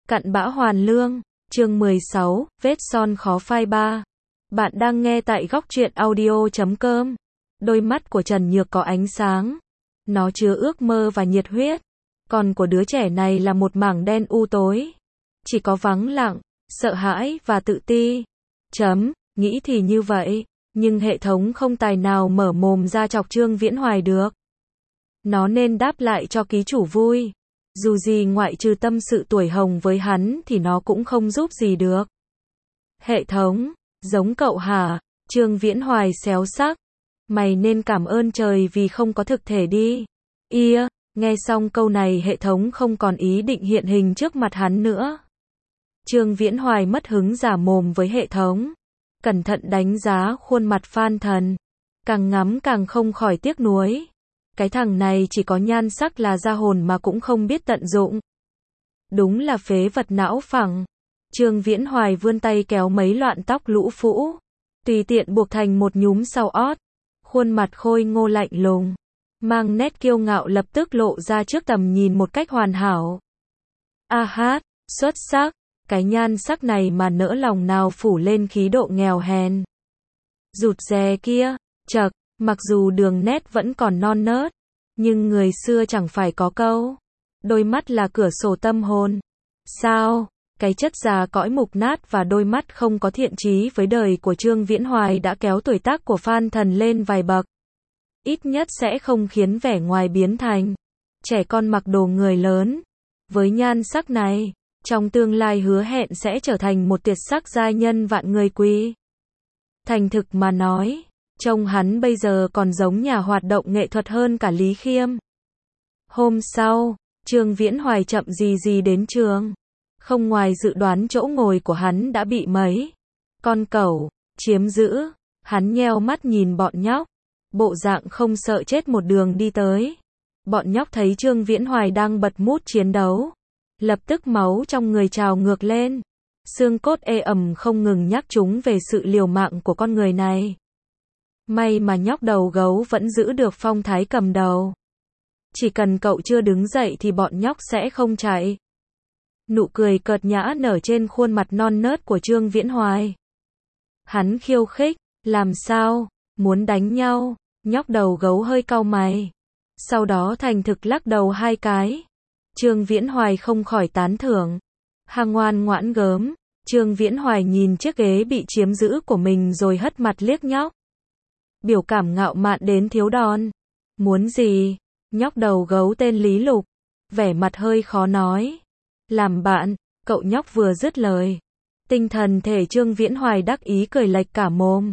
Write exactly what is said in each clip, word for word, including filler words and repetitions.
Cặn bã hoàn lương, chương mười sáu, vết son khó phai ba. Bạn đang nghe tại góc truyện audio chấm com. Đôi mắt của Trần Nhược có ánh sáng. Nó chứa ước mơ và nhiệt huyết. Còn của đứa trẻ này là một mảng đen u tối. Chỉ có vắng lặng, sợ hãi và tự ti. Chấm, nghĩ thì như vậy. Nhưng hệ thống không tài nào mở mồm ra chọc Trương Viễn Hoài được. Nó nên đáp lại cho ký chủ vui. Dù gì ngoại trừ tâm sự tuổi hồng với hắn thì nó cũng không giúp gì được. Hệ thống, giống cậu hả? Trương Viễn Hoài xéo sắc. Mày nên cảm ơn trời vì không có thực thể đi. Ia, nghe xong câu này hệ thống không còn ý định hiện hình trước mặt hắn nữa. Trương Viễn Hoài mất hứng giả mồm với hệ thống. Cẩn thận đánh giá khuôn mặt Phan Thần. Càng ngắm càng không khỏi tiếc nuối. Cái thằng này chỉ có nhan sắc là ra hồn mà cũng không biết tận dụng. Đúng là phế vật não phẳng. Trương Viễn Hoài vươn tay kéo mấy loạn tóc lũ phũ, tùy tiện buộc thành một nhúm sau ót. Khuôn mặt khôi ngô lạnh lùng, mang nét kiêu ngạo lập tức lộ ra trước tầm nhìn một cách hoàn hảo. A hát, xuất sắc, cái nhan sắc này mà nỡ lòng nào phủ lên khí độ nghèo hèn. Rụt rè kia, chậc. Mặc dù đường nét vẫn còn non nớt, nhưng người xưa chẳng phải có câu, đôi mắt là cửa sổ tâm hồn. Sao, cái chất già cõi mục nát và đôi mắt không có thiện chí với đời của Trương Viễn Hoài đã kéo tuổi tác của Phan Thần lên vài bậc. Ít nhất sẽ không khiến vẻ ngoài biến thành trẻ con mặc đồ người lớn. Với nhan sắc này, trong tương lai hứa hẹn sẽ trở thành một tuyệt sắc giai nhân vạn người quý. Thành thực mà nói, trông hắn bây giờ còn giống nhà hoạt động nghệ thuật hơn cả Lý Khiêm. Hôm sau, Trương Viễn Hoài chậm gì gì đến trường. Không ngoài dự đoán chỗ ngồi của hắn đã bị mấy con cẩu chiếm giữ. Hắn nheo mắt nhìn bọn nhóc, bộ dạng không sợ chết một đường đi tới. Bọn nhóc thấy Trương Viễn Hoài đang bật mút chiến đấu, lập tức máu trong người trào ngược lên. Xương cốt ê ẩm không ngừng nhắc chúng về sự liều mạng của con người này. May mà nhóc đầu gấu vẫn giữ được phong thái cầm đầu. Chỉ cần cậu chưa đứng dậy thì bọn nhóc sẽ không chạy. Nụ cười cợt nhã nở trên khuôn mặt non nớt của Trương Viễn Hoài. Hắn khiêu khích, làm sao, muốn đánh nhau? Nhóc đầu gấu hơi cau mày. Sau đó thành thực lắc đầu hai cái. Trương Viễn Hoài không khỏi tán thưởng. Hàng ngoan ngoãn gớm. Trương Viễn Hoài nhìn chiếc ghế bị chiếm giữ của mình rồi hất mặt liếc nhóc. Biểu cảm ngạo mạn đến thiếu đòn. Muốn gì? Nhóc đầu gấu tên Lý Lục, vẻ mặt hơi khó nói. Làm bạn, cậu nhóc vừa dứt lời. Tinh thần thể Trương Viễn Hoài đắc ý cười lệch cả mồm.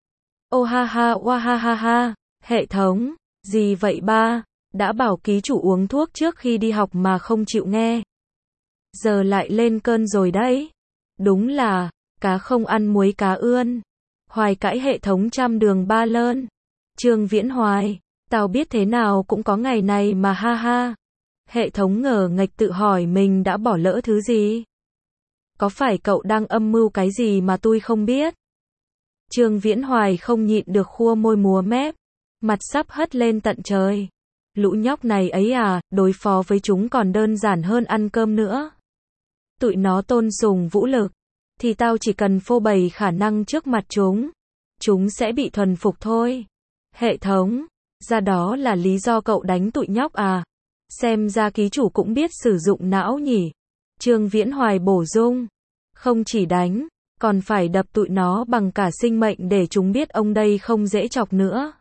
Ô ha ha oa ha ha ha, hệ thống, gì vậy ba? Đã bảo ký chủ uống thuốc trước khi đi học mà không chịu nghe. Giờ lại lên cơn rồi đấy. Đúng là, cá không ăn muối cá ươn. Hoài cãi hệ thống trăm đường ba lơn. Trương Viễn Hoài, tao biết thế nào cũng có ngày này mà ha ha. Hệ thống ngờ nghệch tự hỏi mình đã bỏ lỡ thứ gì. Có phải cậu đang âm mưu cái gì mà tôi không biết? Trương Viễn Hoài không nhịn được khua môi múa mép, mặt sắp hất lên tận trời. Lũ nhóc này ấy à, đối phó với chúng còn đơn giản hơn ăn cơm nữa. Tụi nó tôn sùng vũ lực, thì tao chỉ cần phô bày khả năng trước mặt chúng, chúng sẽ bị thuần phục thôi. Hệ thống, ra đó là lý do cậu đánh tụi nhóc à? Xem ra ký chủ cũng biết sử dụng não nhỉ? Trương Viễn Hoài bổ sung, không chỉ đánh, còn phải đập tụi nó bằng cả sinh mệnh để chúng biết ông đây không dễ chọc nữa.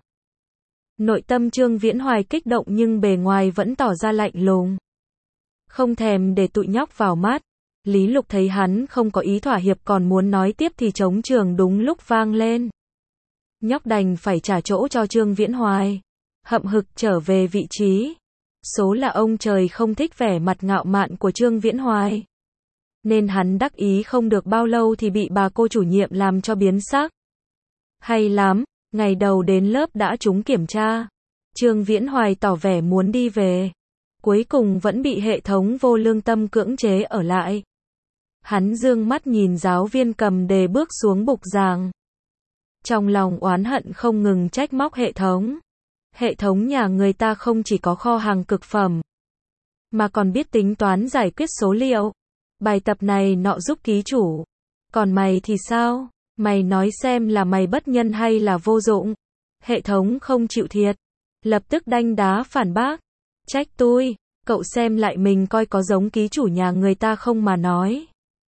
Nội tâm Trương Viễn Hoài kích động nhưng bề ngoài vẫn tỏ ra lạnh lùng. Không thèm để tụi nhóc vào mắt. Lý Lục thấy hắn không có ý thỏa hiệp còn muốn nói tiếp thì trống trường đúng lúc vang lên. Nhóc đành phải trả chỗ cho Trương Viễn Hoài. Hậm hực trở về vị trí. Số là ông trời không thích vẻ mặt ngạo mạn của Trương Viễn Hoài. Nên hắn đắc ý không được bao lâu thì bị bà cô chủ nhiệm làm cho biến sắc. Hay lắm, ngày đầu đến lớp đã trúng kiểm tra. Trương Viễn Hoài tỏ vẻ muốn đi về. Cuối cùng vẫn bị hệ thống vô lương tâm cưỡng chế ở lại. Hắn dương mắt nhìn giáo viên cầm đề bước xuống bục giảng. Trong lòng oán hận không ngừng trách móc hệ thống. Hệ thống nhà người ta không chỉ có kho hàng cực phẩm, mà còn biết tính toán giải quyết số liệu. Bài tập này nọ giúp ký chủ. Còn mày thì sao? Mày nói xem là mày bất nhân hay là vô dụng? Hệ thống không chịu thiệt. Lập tức đanh đá phản bác. Trách tôi, cậu xem lại mình coi có giống ký chủ nhà người ta không mà nói.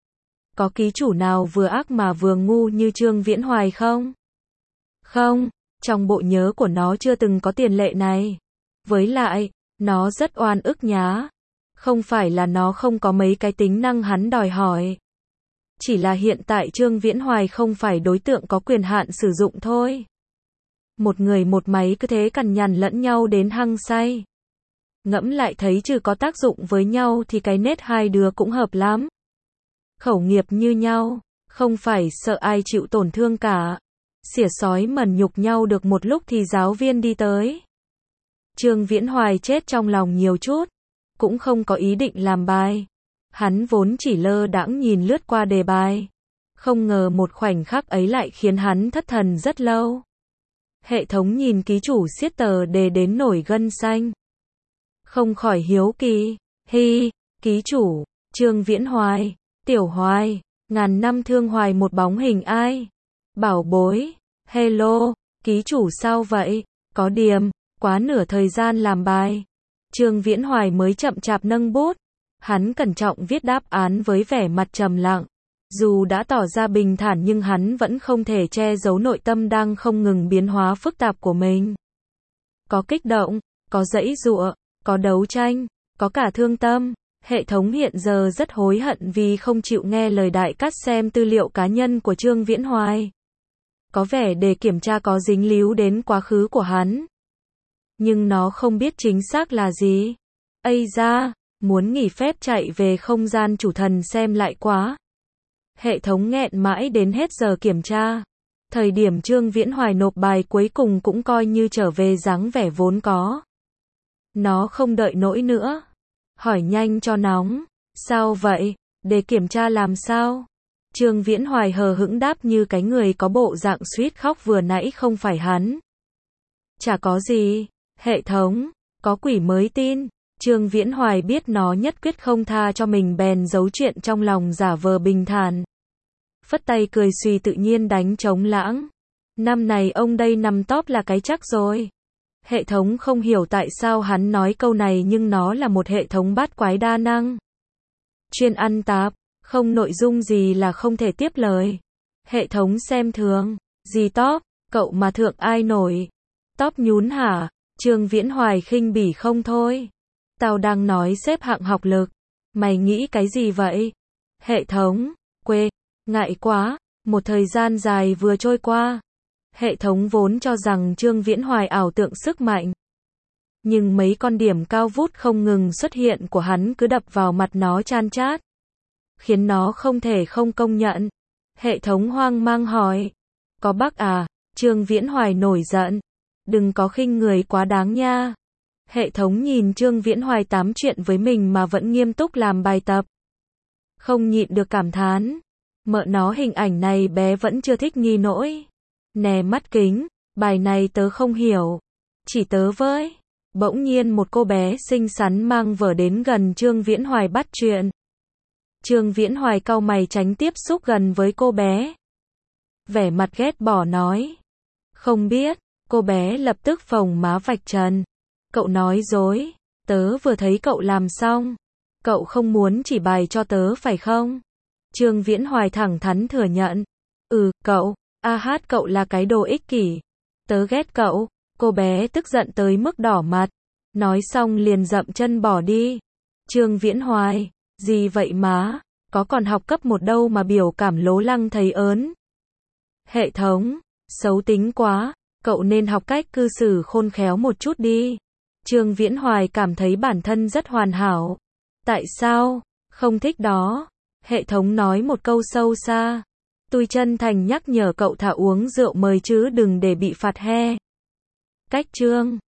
Có ký chủ nào vừa ác mà vừa ngu như Trương Viễn Hoài không? Không, trong bộ nhớ của nó chưa từng có tiền lệ này. Với lại, nó rất oan ức nhá. Không phải là nó không có mấy cái tính năng hắn đòi hỏi. Chỉ là hiện tại Trương Viễn Hoài không phải đối tượng có quyền hạn sử dụng thôi. Một người một máy cứ thế cằn nhằn lẫn nhau đến hăng say. Ngẫm lại thấy trừ có tác dụng với nhau thì cái nết hai đứa cũng hợp lắm. Khẩu nghiệp như nhau, không phải sợ ai chịu tổn thương cả. Xỉa sói mần nhục nhau được một lúc thì giáo viên đi tới. Trương Viễn Hoài chết trong lòng nhiều chút, cũng không có ý định làm bài. Hắn vốn chỉ lơ đãng nhìn lướt qua đề bài. Không ngờ một khoảnh khắc ấy lại khiến hắn thất thần rất lâu. Hệ thống nhìn ký chủ siết tờ đề đến nổi gân xanh. Không khỏi hiếu kỳ. Hi, ký chủ, Trương Viễn Hoài, Tiểu Hoài, ngàn năm thương hoài một bóng hình ai? Bảo bối, hello, ký chủ sao vậy? Có điểm, quá nửa thời gian làm bài. Trương Viễn Hoài mới chậm chạp nâng bút. Hắn cẩn trọng viết đáp án với vẻ mặt trầm lặng. Dù đã tỏ ra bình thản nhưng hắn vẫn không thể che giấu nội tâm đang không ngừng biến hóa phức tạp của mình. Có kích động, có giãy giụa, có đấu tranh, có cả thương tâm. Hệ thống hiện giờ rất hối hận vì không chịu nghe lời đại cát xem tư liệu cá nhân của Trương Viễn Hoài. Có vẻ để kiểm tra có dính líu đến quá khứ của hắn. Nhưng nó không biết chính xác là gì. Ây da, muốn nghỉ phép chạy về không gian chủ thần xem lại quá. Hệ thống nghẹn mãi đến hết giờ kiểm tra. Thời điểm Trương Viễn Hoài nộp bài cuối cùng cũng coi như trở về dáng vẻ vốn có. Nó không đợi nỗi nữa. Hỏi nhanh cho nóng. Sao vậy? Để kiểm tra làm sao? Trương Viễn Hoài hờ hững đáp như cái người có bộ dạng suýt khóc vừa nãy không phải hắn. Chả có gì. Hệ thống, có quỷ mới tin. Trương Viễn Hoài biết nó nhất quyết không tha cho mình bèn giấu chuyện trong lòng giả vờ bình thản. Phất tay cười suy tự nhiên đánh trống lãng. Năm này ông đây nằm top là cái chắc rồi. Hệ thống không hiểu tại sao hắn nói câu này nhưng nó là một hệ thống bát quái đa năng. Chuyên ăn tạp, không nội dung gì là không thể tiếp lời. Hệ thống xem thường, gì top, cậu mà thượng ai nổi. Top nhún hả? Trương Viễn Hoài khinh bỉ không thôi. Tao đang nói xếp hạng học lực. Mày nghĩ cái gì vậy? Hệ thống, quê, ngại quá, một thời gian dài vừa trôi qua. Hệ thống vốn cho rằng Trương Viễn Hoài ảo tượng sức mạnh. Nhưng mấy con điểm cao vút không ngừng xuất hiện của hắn cứ đập vào mặt nó chan chát. Khiến nó không thể không công nhận. Hệ thống hoang mang hỏi. Có bug à? Trương Viễn Hoài nổi giận. Đừng có khinh người quá đáng nha. Hệ thống nhìn Trương Viễn Hoài tám chuyện với mình mà vẫn nghiêm túc làm bài tập. Không nhịn được cảm thán. Mợ nó hình ảnh này bé vẫn chưa thích nghi nỗi. Nè mắt kính, bài này tớ không hiểu. Chỉ tớ với. Bỗng nhiên một cô bé xinh xắn mang vở đến gần Trương Viễn Hoài bắt chuyện. Trương Viễn Hoài cau mày tránh tiếp xúc gần với cô bé. Vẻ mặt ghét bỏ nói. Không biết, cô bé lập tức phồng má vạch trần. Cậu nói dối, tớ vừa thấy cậu làm xong. Cậu không muốn chỉ bài cho tớ phải không? Trương Viễn Hoài thẳng thắn thừa nhận. Ừ, cậu, a hát cậu là cái đồ ích kỷ. Tớ ghét cậu. Cô bé tức giận tới mức đỏ mặt. Nói xong liền dậm chân bỏ đi. Trương Viễn Hoài, gì vậy má? Có còn học cấp một đâu mà biểu cảm lố lăng thấy ớn. Hệ thống, xấu tính quá. Cậu nên học cách cư xử khôn khéo một chút đi. Trương Viễn Hoài cảm thấy bản thân rất hoàn hảo. Tại sao? Không thích đó. Hệ thống nói một câu sâu xa. Tôi chân thành nhắc nhở cậu thả uống rượu mời chứ đừng để bị phạt he. Cách chương